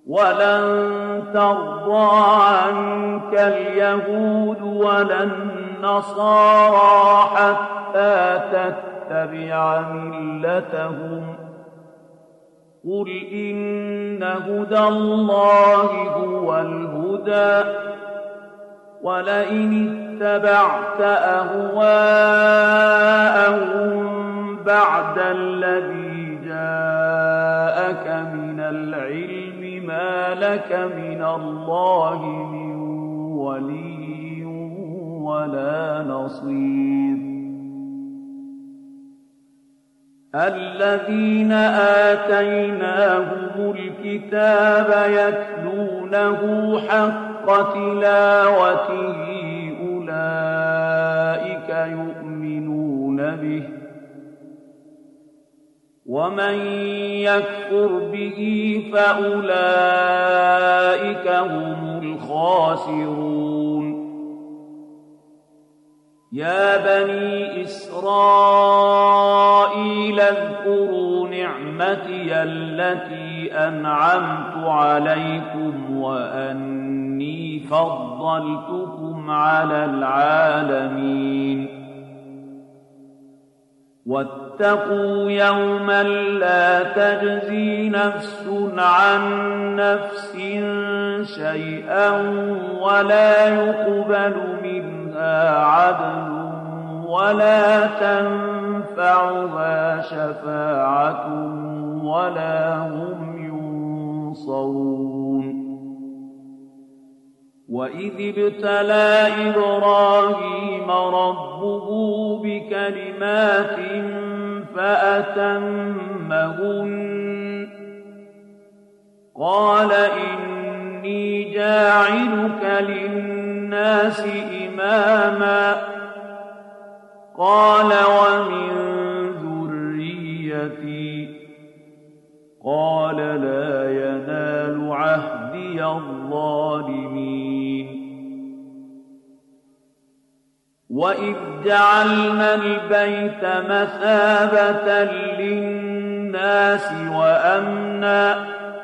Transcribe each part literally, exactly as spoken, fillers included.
وَلَن تَرْضَىٰ عَنكَ الْيَهُودُ وَلَا النَّصَارَىٰ حَتَّىٰ تَتَّبِعَ مِلَّتَهُمْ ۗ قُلْ إِنَّ هُدَى اللَّهِ هُوَ الْهُدَىٰ ۗ وَلَئِنِ اتَّبَعْتَ أَهْوَاءَهُم بَعْدَ الَّذِي جَاءَكَ مِنَ الْعِلْمِ مَا لَكَ مِنَ اللَّهِ مِن وَلِيٍّ وَلَا نَصِيرٍ. الَّذِينَ آتَيْنَاهُمُ الْكِتَابَ يَتْلُونَهُ حَقَّ تِلَاوَتِهِ أُولَٰئِكَ يُؤْمِنُونَ بِهِ ۗ وَمَن يَكْفُرْ بِهِ فَأُولَٰئِكَ هُمُ الْخَاسِرُونَ. يَا بَنِي إِسْرَائِيلَ اذْكُرُوا نِعْمَتِيَ الَّتِي أَنْعَمْتُ عَلَيْكُمْ وَأَنِّي فَضَّلْتُكُمْ عَلَى الْعَالَمِينَ. وَاتَّقُوا يَوْمًا لَّا تَجْزِي نَفْسٌ عَن نَّفْسٍ شَيْئًا وَلَا يُقْبَلُ مِنْهَا عَدْلٌ وَلَا تَنفَعُهَا شَفَاعَةٌ وَلَا هُمْ يُنصَرُونَ. وَإِذِ ابْتَلَىٰ إِبْرَاهِيمَ رَبُّهُ بِكَلِمَاتٍ فَأَتَمَّهُنَّ قَالَ إِنِّي جَاعِلُكَ لِلنَّاسِ إِمَامًا قَالَ وَمِن ذُرِّيَّتِي قَالَ لَا يَنَالُ عَهْدِيَ الظَّالِمِينَ. وَإِذْ جَعَلْنَا الْبَيْتَ مَثَابَةً لِّلنَّاسِ وَأَمْنًا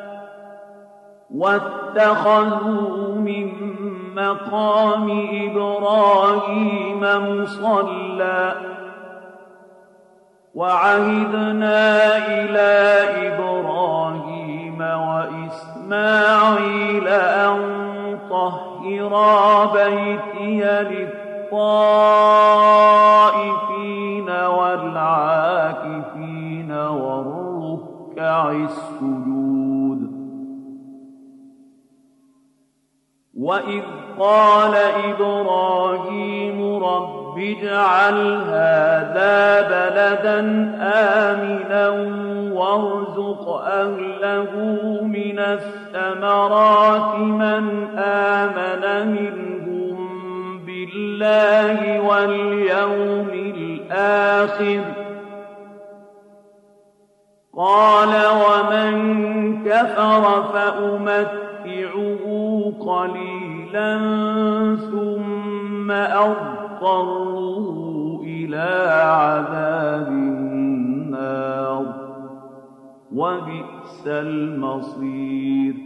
وَاتَّخَذُوا مِن مَّقَامِ إِبْرَاهِيمَ مُصَلًّى وَعَهِدْنَا إِلَىٰ إِبْرَاهِيمَ وَإِسْمَاعِيلَ أَن طَهِّرَا بَيْتِيَ لِلطَّائِفِينَ وَالْعَاكِفِينَ وَالرُّكَّعِ السُّجُودِ. وَإِذْ قَالَ إِبْرَاهِيمُ رَبِّ اجْعَلْ هَٰذَا بَلَدًا آمِنًا وَارْزُقْ أَهْلَهُ مِنَ الثَّمَرَاتِ مَنْ آمَنَ مِنْهُم بِاللَّهِ وَالْيَوْمِ الْآخِرِ ۖ قَالَ وَمَن كَفَرَ فَأُمَتِّعُهُ قَلِيلًا ثُمَّ أَضْطَرُّهُ إِلَىٰ عَذَابِ النَّارِ ۖ وَبِئْسَ الْمَصِيرُ.